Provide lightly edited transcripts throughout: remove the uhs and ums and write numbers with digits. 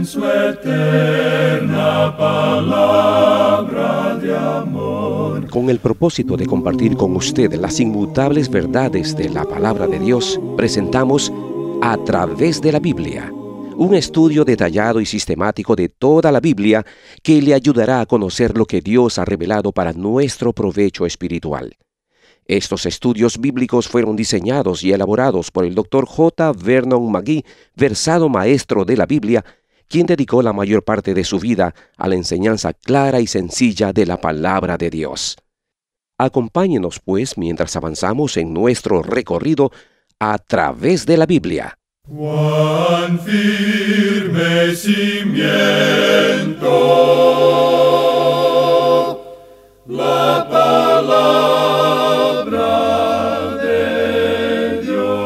su eterna palabra de amor. Con el propósito de compartir con usted las inmutables verdades de la palabra de Dios, presentamos A Través de la Biblia, un estudio detallado y sistemático de toda la Biblia que le ayudará a conocer lo que Dios ha revelado para nuestro provecho espiritual. Estos estudios bíblicos fueron diseñados y elaborados por el Dr. J. Vernon McGee, versado maestro de la Biblia, quien dedicó la mayor parte de su vida a la enseñanza clara y sencilla de la palabra de Dios. Acompáñenos, pues, mientras avanzamos en nuestro recorrido a través de la Biblia. Cuán firme cimiento la palabra de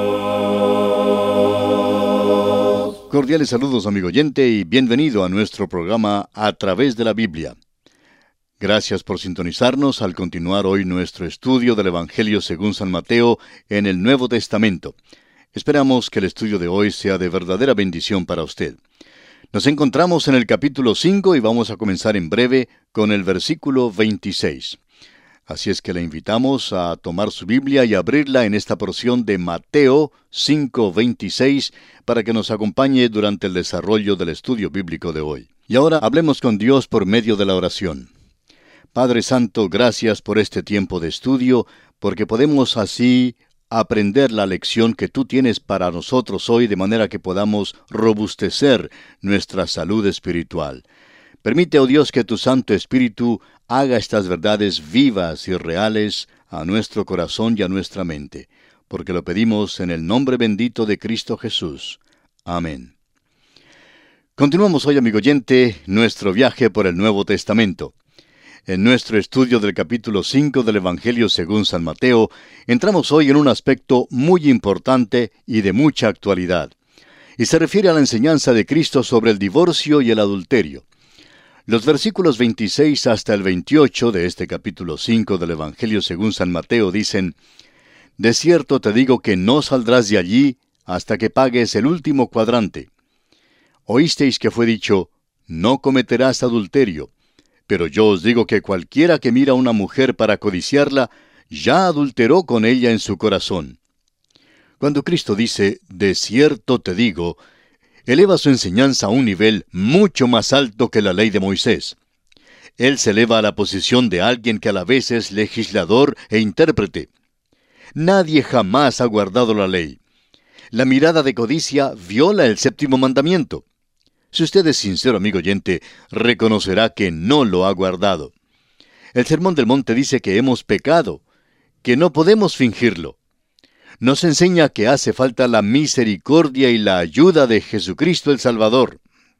Dios. Cordiales saludos, amigo oyente, y bienvenido a nuestro programa A Través de la Biblia. Gracias por sintonizarnos al continuar hoy nuestro estudio del Evangelio según San Mateo en el Nuevo Testamento. Esperamos que el estudio de hoy sea de verdadera bendición para usted. Nos encontramos en el capítulo 5 y vamos a comenzar en breve con el versículo 26. Así es que le invitamos a tomar su Biblia y abrirla en esta porción de Mateo 5:26 para que nos acompañe durante el desarrollo del estudio bíblico de hoy. Y ahora hablemos con Dios por medio de la oración. Padre Santo, gracias por este tiempo de estudio, porque podemos así aprender la lección que tú tienes para nosotros hoy, de manera que podamos robustecer nuestra salud espiritual. Permite, oh Dios, que tu Santo Espíritu haga estas verdades vivas y reales a nuestro corazón y a nuestra mente, porque lo pedimos en el nombre bendito de Cristo Jesús. Amén. Continuamos hoy, amigo oyente, nuestro viaje por el Nuevo Testamento. En nuestro estudio del capítulo 5 del Evangelio según San Mateo, entramos hoy en un aspecto muy importante y de mucha actualidad, y se refiere a la enseñanza de Cristo sobre el divorcio y el adulterio. Los versículos 26 hasta el 28 de este capítulo 5 del Evangelio según San Mateo dicen: «De cierto te digo que no saldrás de allí hasta que pagues el último cuadrante. Oísteis que fue dicho, no cometerás adulterio. Pero yo os digo que cualquiera que mira a una mujer para codiciarla, ya adulteró con ella en su corazón». Cuando Cristo dice, «de cierto te digo», eleva su enseñanza a un nivel mucho más alto que la ley de Moisés. Él se eleva a la posición de alguien que a la vez es legislador e intérprete. Nadie jamás ha guardado la ley. La mirada de codicia viola el séptimo mandamiento. Si usted es sincero, amigo oyente, reconocerá que no lo ha guardado. El Sermón del Monte dice que hemos pecado, que no podemos fingirlo. Nos enseña que hace falta la misericordia y la ayuda de Jesucristo el Salvador.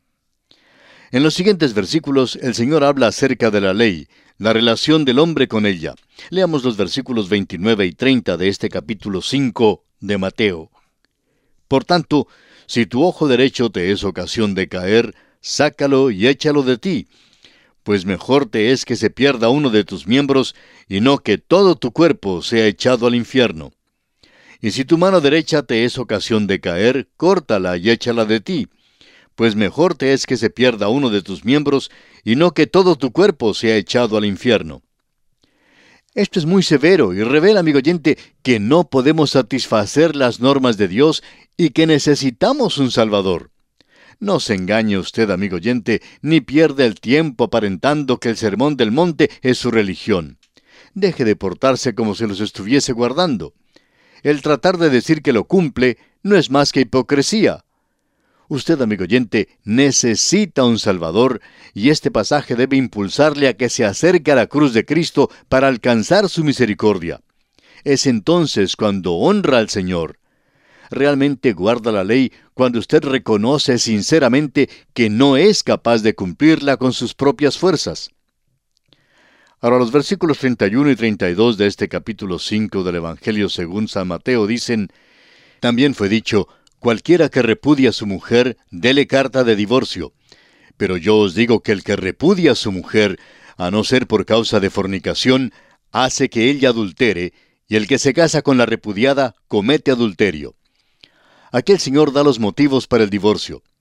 En los siguientes versículos, el Señor habla acerca de la ley, la relación del hombre con ella. Leamos los versículos 29 y 30 de este capítulo 5 de Mateo. «Por tanto, si tu ojo derecho te es ocasión de caer, sácalo y échalo de ti, pues mejor te es que se pierda uno de tus miembros, y no que todo tu cuerpo sea echado al infierno. Y si tu mano derecha te es ocasión de caer, córtala y échala de ti, pues mejor te es que se pierda uno de tus miembros, y no que todo tu cuerpo sea echado al infierno». Esto es muy severo y revela, amigo oyente, que no podemos satisfacer las normas de Dios y que necesitamos un Salvador. No se engañe usted, amigo oyente, ni pierda el tiempo aparentando que el Sermón del Monte es su religión. Deje de portarse como si los estuviese guardando. El tratar de decir que lo cumple no es más que hipocresía. Usted, amigo oyente, necesita un Salvador, y este pasaje debe impulsarle a que se acerque a la cruz de Cristo para alcanzar su misericordia. Es entonces cuando honra al Señor. Realmente guarda la ley cuando usted reconoce sinceramente que no es capaz de cumplirla con sus propias fuerzas. Ahora, los versículos 31 y 32 de este capítulo 5 del Evangelio según San Mateo dicen: «También fue dicho, cualquiera que repudia a su mujer, dele carta de divorcio. Pero yo os digo que el que repudia a su mujer, a no ser por causa de fornicación, hace que ella adultere, y el que se casa con la repudiada comete adulterio». Aquí el Señor da los motivos para el divorcio.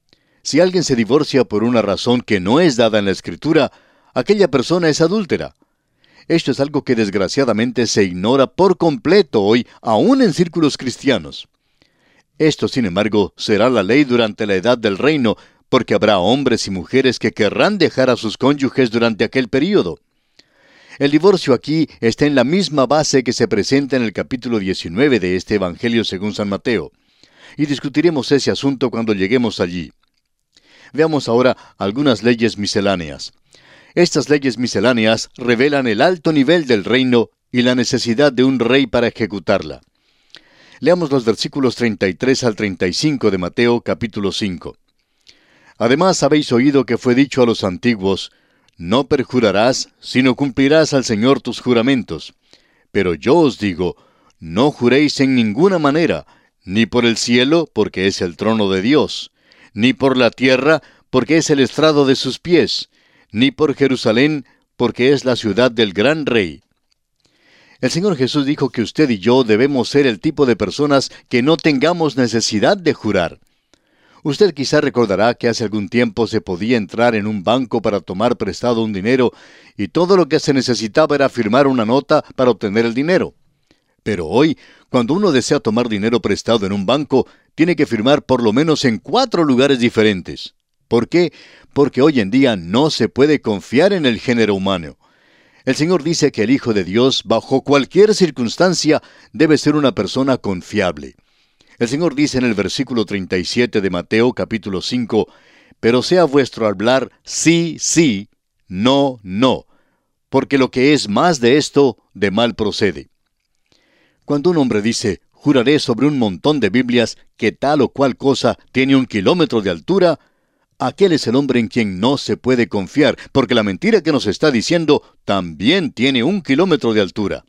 Si alguien se divorcia por una razón que no es dada en la Escritura, aquella persona es adúltera. Esto es algo que desgraciadamente se ignora por completo hoy, aún en círculos cristianos. Esto, sin embargo, será la ley durante la edad del reino, porque habrá hombres y mujeres que querrán dejar a sus cónyuges durante aquel período. El divorcio aquí está en la misma base que se presenta en el capítulo 19 de este Evangelio según San Mateo, y discutiremos ese asunto cuando lleguemos allí. Veamos ahora algunas leyes misceláneas. Estas leyes misceláneas revelan el alto nivel del reino y la necesidad de un rey para ejecutarla. Leamos los versículos 33 al 35 de Mateo capítulo 5. Además habéis oído que fue dicho a los antiguos: no perjurarás, sino cumplirás al Señor tus juramentos. Pero yo os digo, no juréis en ninguna manera, ni por el cielo, porque es el trono de Dios, ni por la tierra, porque es el estrado de sus pies, ni por Jerusalén, porque es la ciudad del gran rey. El Señor Jesús dijo que usted y yo debemos ser el tipo de personas que no tengamos necesidad de jurar. Usted quizá recordará que hace algún tiempo se podía entrar en un banco para tomar prestado un dinero y todo lo que se necesitaba era firmar una nota para obtener el dinero. Pero hoy, cuando uno desea tomar dinero prestado en un banco, tiene que firmar por lo menos en 4 lugares diferentes. ¿Por qué? Porque hoy en día no se puede confiar en el género humano. El Señor dice que el Hijo de Dios, bajo cualquier circunstancia, debe ser una persona confiable. El Señor dice en el versículo 37 de Mateo capítulo 5, pero sea vuestro hablar sí, sí, no, no, porque lo que es más de esto, de mal procede. Cuando un hombre dice, juraré sobre un montón de Biblias que tal o cual cosa tiene 1 kilómetro de altura, aquel es el hombre en quien no se puede confiar, porque la mentira que nos está diciendo también tiene 1 kilómetro de altura.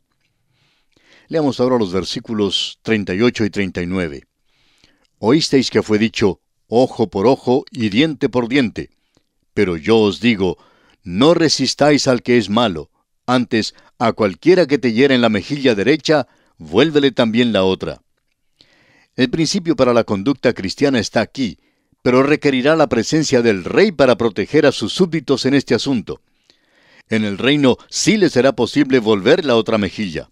Leamos ahora los versículos 38 y 39. Oísteis que fue dicho, ojo por ojo y diente por diente. Pero yo os digo, no resistáis al que es malo, antes, a cualquiera que te hiera en la mejilla derecha, vuélvele también la otra. El principio para la conducta cristiana está aquí, pero requerirá la presencia del rey para proteger a sus súbditos en este asunto. En el reino sí le será posible volver la otra mejilla.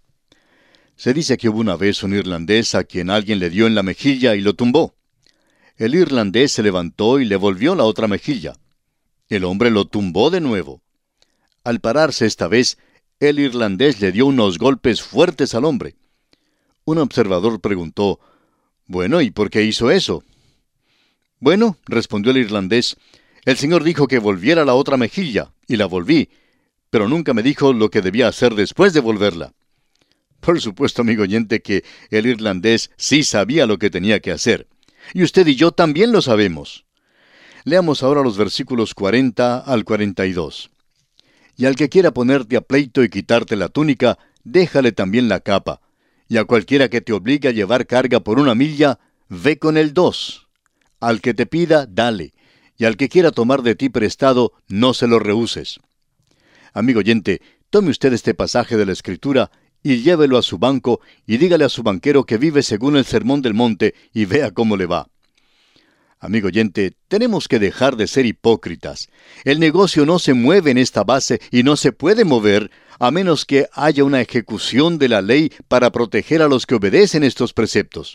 Se dice que hubo una vez un irlandés a quien alguien le dio en la mejilla y lo tumbó. El irlandés se levantó y le volvió la otra mejilla. El hombre lo tumbó de nuevo. Al pararse esta vez, el irlandés le dio unos golpes fuertes al hombre. Un observador preguntó, «Bueno, ¿y por qué hizo eso?» «Bueno», respondió el irlandés, «el Señor dijo que volviera la otra mejilla, y la volví, pero nunca me dijo lo que debía hacer después de volverla». Por supuesto, amigo oyente, que el irlandés sí sabía lo que tenía que hacer. Y usted y yo también lo sabemos. Leamos ahora los versículos 40 al 42. Y al que quiera ponerte a pleito y quitarte la túnica, déjale también la capa. Y a cualquiera que te obligue a llevar carga por 1 milla, ve con él 2. Al que te pida, dale. Y al que quiera tomar de ti prestado, no se lo rehuses. Amigo oyente, tome usted este pasaje de la Escritura y llévelo a su banco y dígale a su banquero que vive según el Sermón del Monte y vea cómo le va. Amigo oyente, tenemos que dejar de ser hipócritas. El negocio no se mueve en esta base y no se puede mover a menos que haya una ejecución de la ley para proteger a los que obedecen estos preceptos.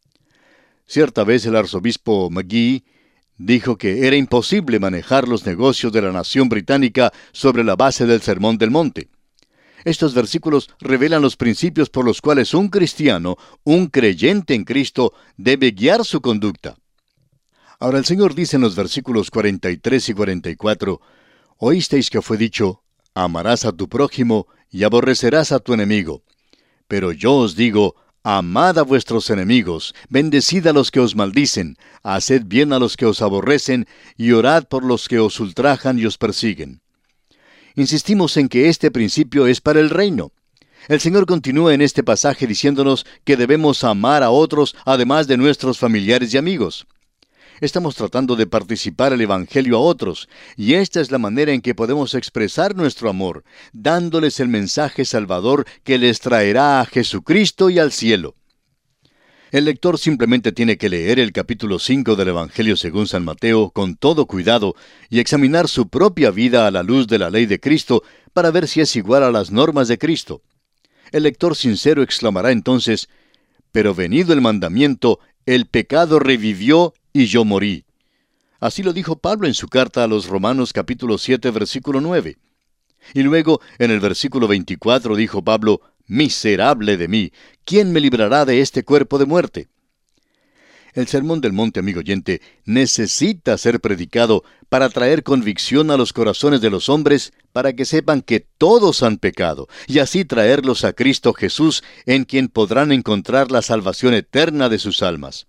Cierta vez el arzobispo McGee dijo que era imposible manejar los negocios de la nación británica sobre la base del Sermón del Monte. Estos versículos revelan los principios por los cuales un cristiano, un creyente en Cristo, debe guiar su conducta. Ahora el Señor dice en los versículos 43 y 44, «Oísteis que fue dicho, amarás a tu prójimo y aborrecerás a tu enemigo. Pero yo os digo, amad a vuestros enemigos, bendecid a los que os maldicen, haced bien a los que os aborrecen, y orad por los que os ultrajan y os persiguen». Insistimos en que este principio es para el reino. El Señor continúa en este pasaje diciéndonos que debemos amar a otros además de nuestros familiares y amigos. Estamos tratando de participar el Evangelio a otros, y esta es la manera en que podemos expresar nuestro amor, dándoles el mensaje salvador que les traerá a Jesucristo y al cielo. El lector simplemente tiene que leer el capítulo 5 del Evangelio según San Mateo con todo cuidado y examinar su propia vida a la luz de la ley de Cristo para ver si es igual a las normas de Cristo. El lector sincero exclamará entonces: «Pero venido el mandamiento, el pecado revivió y yo morí». Así lo dijo Pablo en su carta a los Romanos capítulo 7 versículo 9. Y luego, en el versículo 24 dijo Pablo: «Miserable de mí, ¿quién me librará de este cuerpo de muerte?». El Sermón del Monte, amigo oyente, necesita ser predicado para traer convicción a los corazones de los hombres, para que sepan que todos han pecado, y así traerlos a Cristo Jesús, en quien podrán encontrar la salvación eterna de sus almas.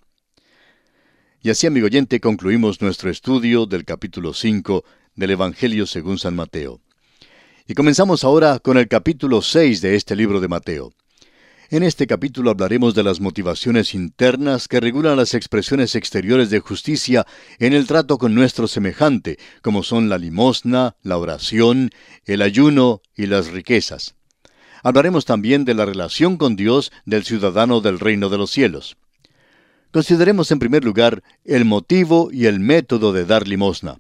Y así, amigo oyente, concluimos nuestro estudio del capítulo 5 del Evangelio según San Mateo. Y comenzamos ahora con el capítulo 6 de este libro de Mateo. En este capítulo hablaremos de las motivaciones internas que regulan las expresiones exteriores de justicia en el trato con nuestro semejante, como son la limosna, la oración, el ayuno y las riquezas. Hablaremos también de la relación con Dios del ciudadano del reino de los cielos. Consideremos en primer lugar el motivo y el método de dar limosna.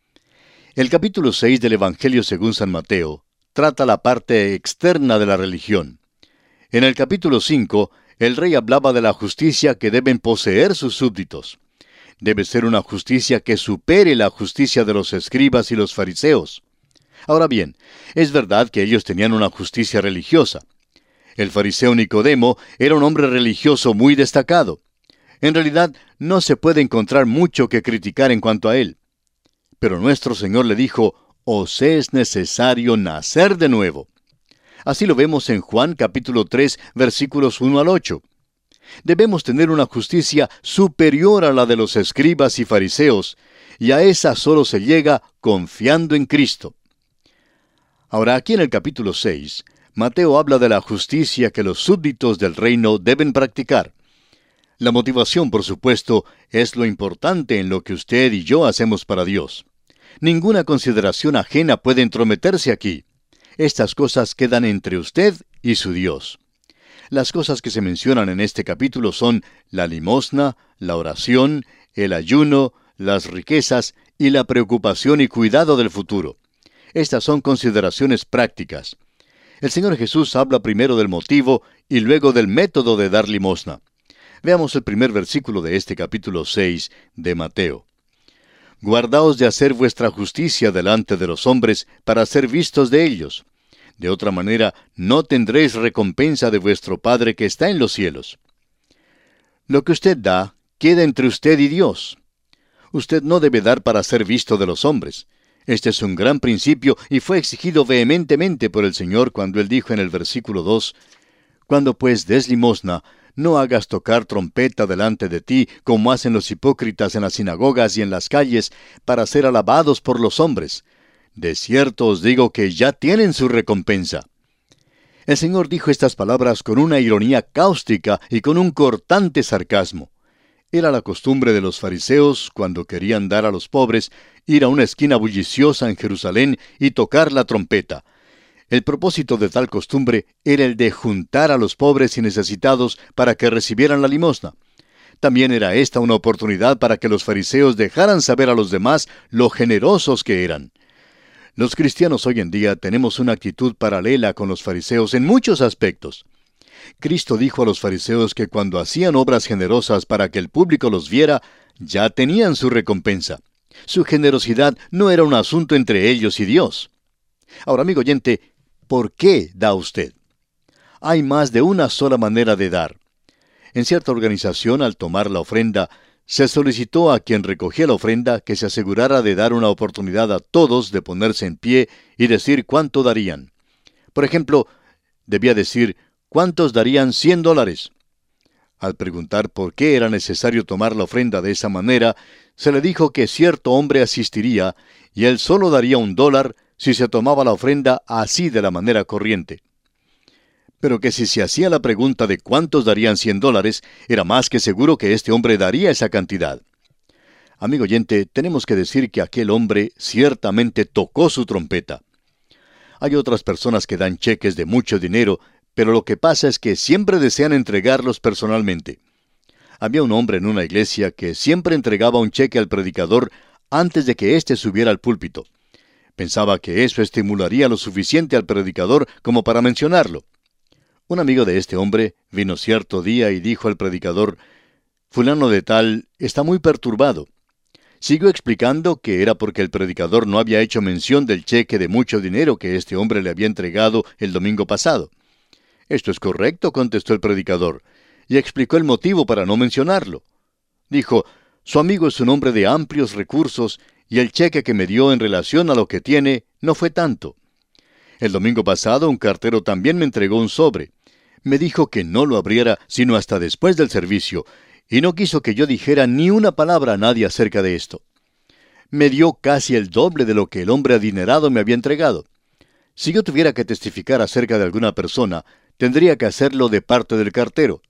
El capítulo 6 del Evangelio según San Mateo trata la parte externa de la religión. En el capítulo 5, el rey hablaba de la justicia que deben poseer sus súbditos. Debe ser una justicia que supere la justicia de los escribas y los fariseos. Ahora bien, es verdad que ellos tenían una justicia religiosa. El fariseo Nicodemo era un hombre religioso muy destacado. En realidad, no se puede encontrar mucho que criticar en cuanto a él. Pero nuestro Señor le dijo: «Os es necesario nacer de nuevo». Así lo vemos en Juan capítulo 3, versículos 1 al 8. Debemos tener una justicia superior a la de los escribas y fariseos, y a esa solo se llega confiando en Cristo. Ahora, aquí en el capítulo 6, Mateo habla de la justicia que los súbditos del reino deben practicar. La motivación, por supuesto, es lo importante en lo que usted y yo hacemos para Dios. Ninguna consideración ajena puede entrometerse aquí. Estas cosas quedan entre usted y su Dios. Las cosas que se mencionan en este capítulo son la limosna, la oración, el ayuno, las riquezas y la preocupación y cuidado del futuro. Estas son consideraciones prácticas. El Señor Jesús habla primero del motivo y luego del método de dar limosna. Veamos el primer versículo de este capítulo 6 de Mateo. «Guardaos de hacer vuestra justicia delante de los hombres para ser vistos de ellos. De otra manera, no tendréis recompensa de vuestro Padre que está en los cielos». Lo que usted da queda entre usted y Dios. Usted no debe dar para ser visto de los hombres. Este es un gran principio y fue exigido vehementemente por el Señor cuando Él dijo en el versículo 2, «Cuando pues des limosna, no hagas tocar trompeta delante de ti, como hacen los hipócritas en las sinagogas y en las calles, para ser alabados por los hombres. De cierto os digo que ya tienen su recompensa». El Señor dijo estas palabras con una ironía cáustica y con un cortante sarcasmo. Era la costumbre de los fariseos, cuando querían dar a los pobres, ir a una esquina bulliciosa en Jerusalén y tocar la trompeta. El propósito de tal costumbre era el de juntar a los pobres y necesitados para que recibieran la limosna. También era esta una oportunidad para que los fariseos dejaran saber a los demás lo generosos que eran. Los cristianos hoy en día tenemos una actitud paralela con los fariseos en muchos aspectos. Cristo dijo a los fariseos que cuando hacían obras generosas para que el público los viera, ya tenían su recompensa. Su generosidad no era un asunto entre ellos y Dios. Ahora, amigo oyente, ¿por qué da usted? Hay más de una sola manera de dar. En cierta organización, al tomar la ofrenda, se solicitó a quien recogía la ofrenda que se asegurara de dar una oportunidad a todos de ponerse en pie y decir cuánto darían. Por ejemplo, debía decir cuántos darían $100. Al preguntar por qué era necesario tomar la ofrenda de esa manera, se le dijo que cierto hombre asistiría y él solo daría $1 si se tomaba la ofrenda así de la manera corriente. Pero que si se hacía la pregunta de cuántos darían $100, era más que seguro que este hombre daría esa cantidad. Amigo oyente, tenemos que decir que aquel hombre ciertamente tocó su trompeta. Hay otras personas que dan cheques de mucho dinero, pero lo que pasa es que siempre desean entregarlos personalmente. Había un hombre en una iglesia que siempre entregaba un cheque al predicador antes de que éste subiera al púlpito. Pensaba que eso estimularía lo suficiente al predicador como para mencionarlo. Un amigo de este hombre vino cierto día y dijo al predicador: «Fulano de tal está muy perturbado». Siguió explicando que era porque el predicador no había hecho mención del cheque de mucho dinero que este hombre le había entregado el domingo pasado. «Esto es correcto», contestó el predicador, y explicó el motivo para no mencionarlo. Dijo: «Su amigo es un hombre de amplios recursos, y el cheque que me dio en relación a lo que tiene no fue tanto. El domingo pasado un cartero también me entregó un sobre. Me dijo que no lo abriera sino hasta después del servicio, y no quiso que yo dijera ni una palabra a nadie acerca de esto. Me dio casi el doble de lo que el hombre adinerado me había entregado. Si yo tuviera que testificar acerca de alguna persona, tendría que hacerlo de parte del cartero».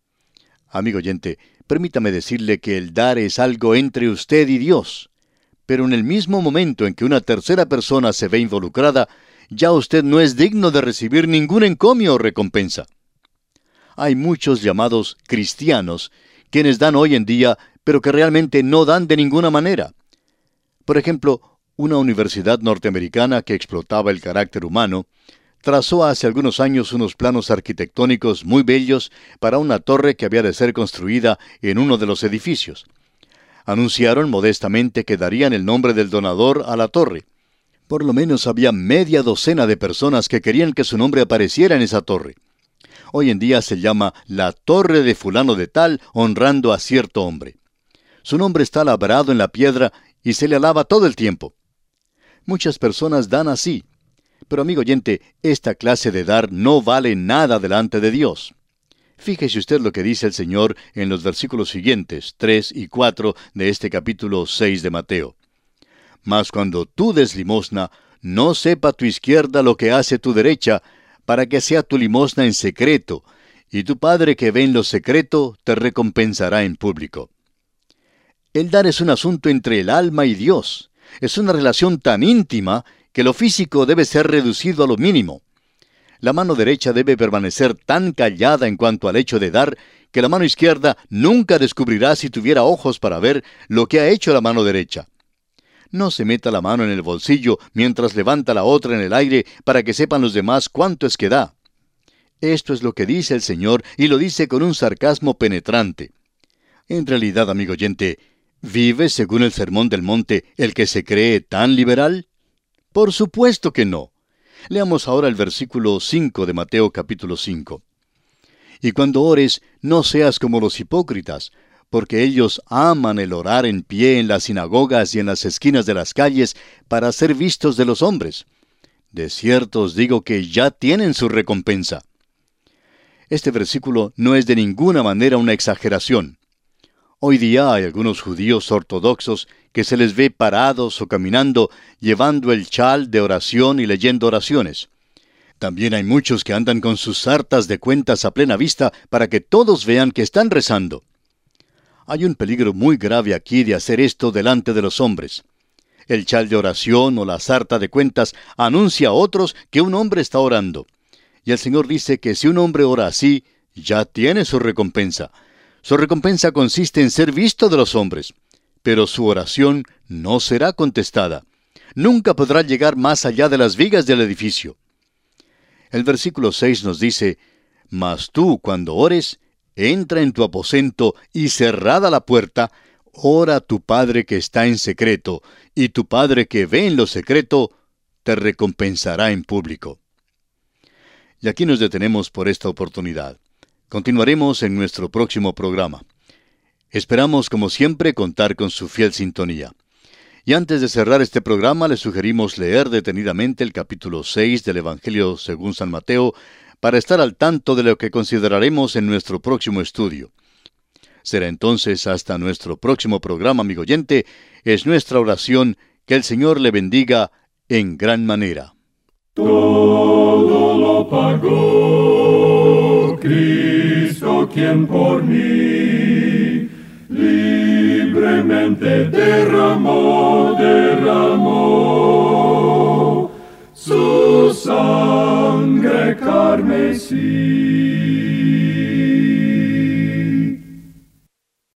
Amigo oyente, permítame decirle que el dar es algo entre usted y Dios. Pero en el mismo momento en que una tercera persona se ve involucrada, ya usted no es digno de recibir ningún encomio o recompensa. Hay muchos llamados cristianos quienes dan hoy en día, pero que realmente no dan de ninguna manera. Por ejemplo, una universidad norteamericana que explotaba el carácter humano trazó hace algunos años unos planos arquitectónicos muy bellos para una torre que había de ser construida en uno de los edificios. Anunciaron modestamente que darían el nombre del donador a la torre. Por lo menos había media docena de personas que querían que su nombre apareciera en esa torre. Hoy en día se llama la Torre de Fulano de Tal, honrando a cierto hombre. Su nombre está labrado en la piedra y se le alaba todo el tiempo. Muchas personas dan así. Pero amigo oyente, esta clase de dar no vale nada delante de Dios. Fíjese usted lo que dice el Señor en los versículos siguientes, 3 y 4 de este capítulo 6 de Mateo. «Mas cuando tú des limosna, no sepa tu izquierda lo que hace tu derecha, para que sea tu limosna en secreto, y tu Padre que ve en lo secreto te recompensará en público». El dar es un asunto entre el alma y Dios. Es una relación tan íntima que lo físico debe ser reducido a lo mínimo. La mano derecha debe permanecer tan callada en cuanto al hecho de dar, que la mano izquierda nunca descubrirá, si tuviera ojos para ver, lo que ha hecho la mano derecha. No se meta la mano en el bolsillo mientras levanta la otra en el aire para que sepan los demás cuánto es que da. Esto es lo que dice el Señor, y lo dice con un sarcasmo penetrante. En realidad, amigo oyente, ¿vive según el Sermón del Monte el que se cree tan liberal? Por supuesto que no. Leamos ahora el versículo 5 de Mateo capítulo 5. «Y cuando ores, no seas como los hipócritas, porque ellos aman el orar en pie en las sinagogas y en las esquinas de las calles para ser vistos de los hombres. De cierto os digo que ya tienen su recompensa». Este versículo no es de ninguna manera una exageración. Hoy día hay algunos judíos ortodoxos que se les ve parados o caminando, llevando el chal de oración y leyendo oraciones. También hay muchos que andan con sus sartas de cuentas a plena vista para que todos vean que están rezando. Hay un peligro muy grave aquí de hacer esto delante de los hombres. El chal de oración o la sarta de cuentas anuncia a otros que un hombre está orando. Y el Señor dice que si un hombre ora así, ya tiene su recompensa. Su recompensa consiste en ser visto de los hombres, pero su oración no será contestada. Nunca podrá llegar más allá de las vigas del edificio. El versículo 6 nos dice: «Mas tú, cuando ores, entra en tu aposento y cerrada la puerta, ora a tu Padre que está en secreto, y tu Padre que ve en lo secreto, te recompensará en público». Y aquí nos detenemos por esta oportunidad. Continuaremos en nuestro próximo programa. Esperamos, como siempre, contar con su fiel sintonía. Y antes de cerrar este programa, le sugerimos leer detenidamente el capítulo 6 del Evangelio según San Mateo, para estar al tanto de lo que consideraremos en nuestro próximo estudio. Será entonces hasta nuestro próximo programa, amigo oyente. Es nuestra oración que el Señor le bendiga en gran manera. Todo lo pagó Cristo, quien por mí libremente derramó su sangre carmesí.